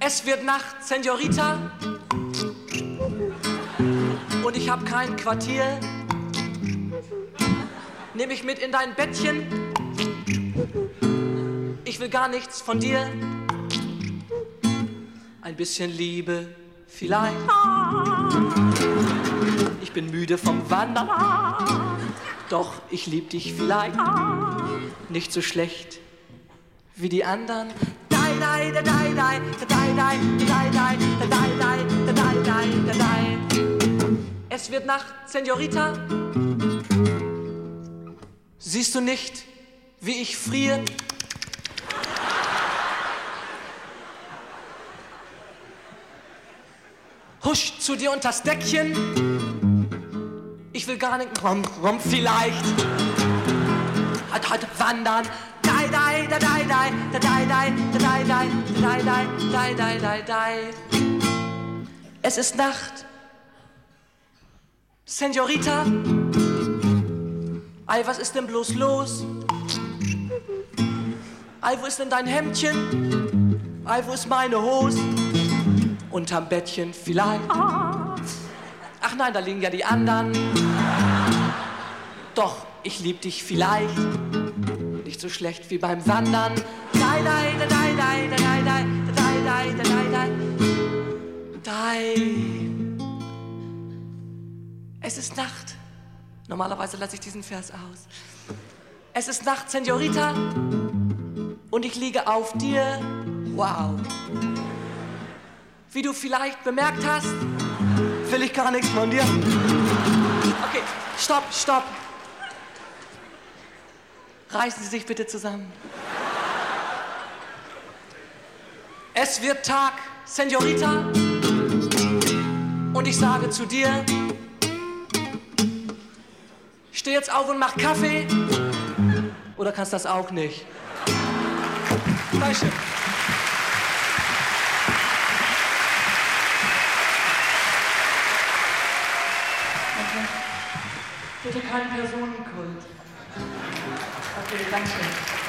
Es wird Nacht, Senorita, und ich hab kein Quartier. Nimm mich mit in dein Bettchen, ich will gar nichts von dir. Ein bisschen Liebe vielleicht. Ich bin müde vom Wandern, doch ich lieb dich vielleicht. Nicht so schlecht wie die anderen. Es wird Nacht, Senorita. Siehst du nicht, wie ich friere? Husch zu dir unters Deckchen. Ich will gar nicht rum vielleicht. Halt wandern. Es ist Nacht, Senorita. Ei, was ist denn bloß los? Ei, wo ist denn dein Hemdchen? Ei, wo ist meine Hose? Unterm Bettchen vielleicht. Ach nein, da liegen ja die anderen. Doch, ich lieb dich vielleicht. Nicht so schlecht wie beim Wandern. Es ist Nacht. Normalerweise lasse ich diesen Vers aus. Es ist Nacht, Senorita, und ich liege auf dir. Wow. Wie du vielleicht bemerkt hast, will ich gar nichts von dir. Okay, stopp. Reißen Sie sich bitte zusammen. Es wird Tag, Senorita, und ich sage zu dir, steh jetzt auf und mach Kaffee, oder kannst das auch nicht? Dankeschön. Bitte keinen Personenkult. Okay, danke schön.